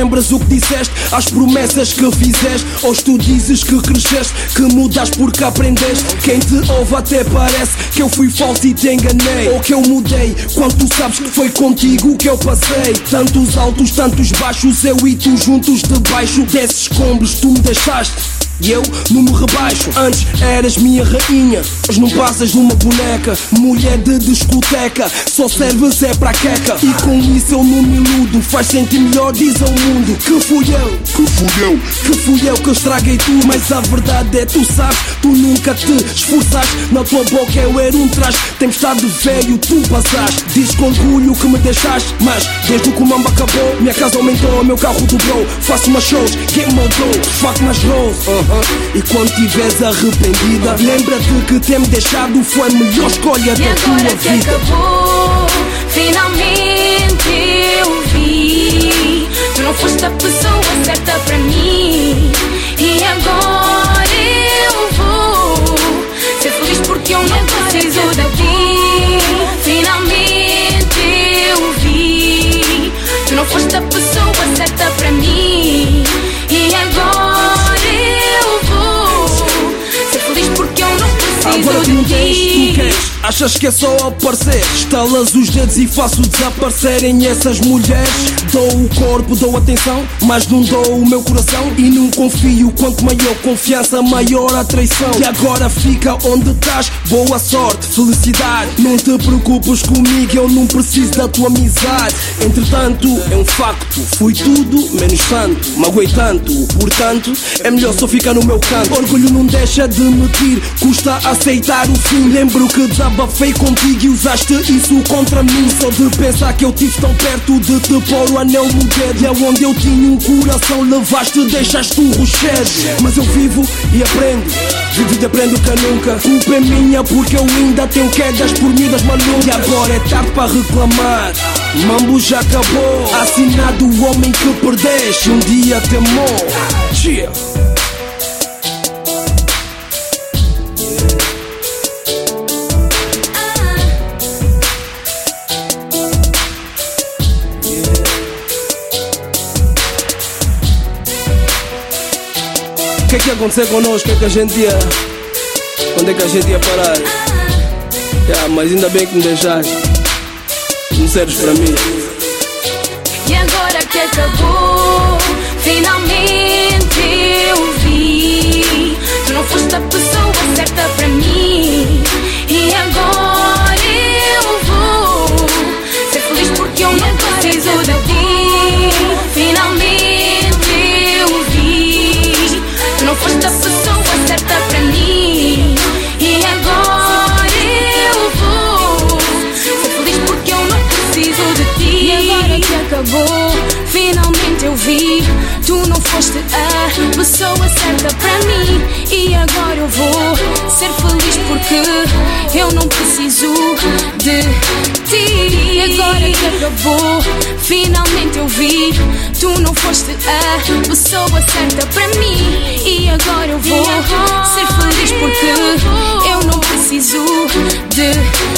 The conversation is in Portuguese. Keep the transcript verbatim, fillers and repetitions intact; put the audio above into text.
lembras o que disseste, as promessas que fizeste. Hoje tu dizes que cresceste, que mudas porque aprendeste. Quem te ouve até parece que eu fui falso e te enganei, ou que eu mudei, quando tu sabes que foi contigo que eu passei. Tantos altos, tantos baixos, eu e tu juntos debaixo desses escombros tu me deixaste e eu não me rebaixo. Antes eras minha rainha, hoje não passas numa boneca. Mulher de discoteca, só serves é pra queca. E com isso eu não me iludo, faz sentir melhor, diz ao mundo que fui eu, que fui eu, que fui eu que estraguei tudo. Mas a verdade é, tu sabes, tu nunca te esforçaste. Na tua boca eu era um traje, tempestade velho, tu passaste. Diz com orgulho que me deixaste, mas desde que o mambo acabou, minha casa aumentou, meu carro dobrou. Faço mais shows, quem mandou, fuck mais rose. uh. E quando estiveres arrependida, lembra-te que ter me deixado foi a melhor escolha da tua vida. E agora que acabou, finalmente eu vi, tu não foste a pessoa certa para mim. E agora eu vou ser feliz porque eu não preciso de ti. Finalmente eu vi, tu não foste a pessoa certa para mim. E agora agora tu não tens, tu queres, achas que é só aparecer. Estalas os dedos e faço desaparecerem essas mulheres. Dou o corpo, dou atenção, mas não dou o meu coração. E não confio, quanto maior confiança, maior a traição. E agora fica onde estás, boa sorte, felicidade. Não te preocupes comigo, eu não preciso da tua amizade. Entretanto, é um facto, fui tudo menos santo. Magoei tanto, portanto, é melhor só ficar no meu canto. Orgulho não deixa de mentir, custa aceitar o fim. Lembro que desabafei contigo e usaste isso contra mim. Só de pensar que eu tive tão perto de te pôr o anel no dedo. E aonde eu tinha um coração levaste, deixaste um rochedo. Mas eu vivo e aprendo, vivo e aprendo que nunca. Culpa é minha porque eu ainda tenho quedas por miúdas malucas. E agora é tarde para reclamar, mambo já acabou. Assinado o homem que perdeste, um dia te amou. Yeah. O que é que ia acontecer connosco? O que é que a gente ia... Onde é que a gente ia parar? Yeah, mas ainda bem que me deixaste, não serves para mim. E agora que acabou, finalmente eu vi, tu não foste a pessoa certa para mim. E agora eu vou ser feliz porque eu não preciso de ti. Finalmente eu vi, tu não foste a pessoa certa para mim. E agora eu vou ser feliz porque eu não preciso de ti. E agora que acabou, finalmente eu vi, tu não foste a pessoa certa para mim. E agora eu vou ser feliz porque eu não preciso de ti. E agora que acabou, finalmente eu vi, tu não foste a pessoa certa para mim. E agora eu vou ser feliz porque eu não preciso de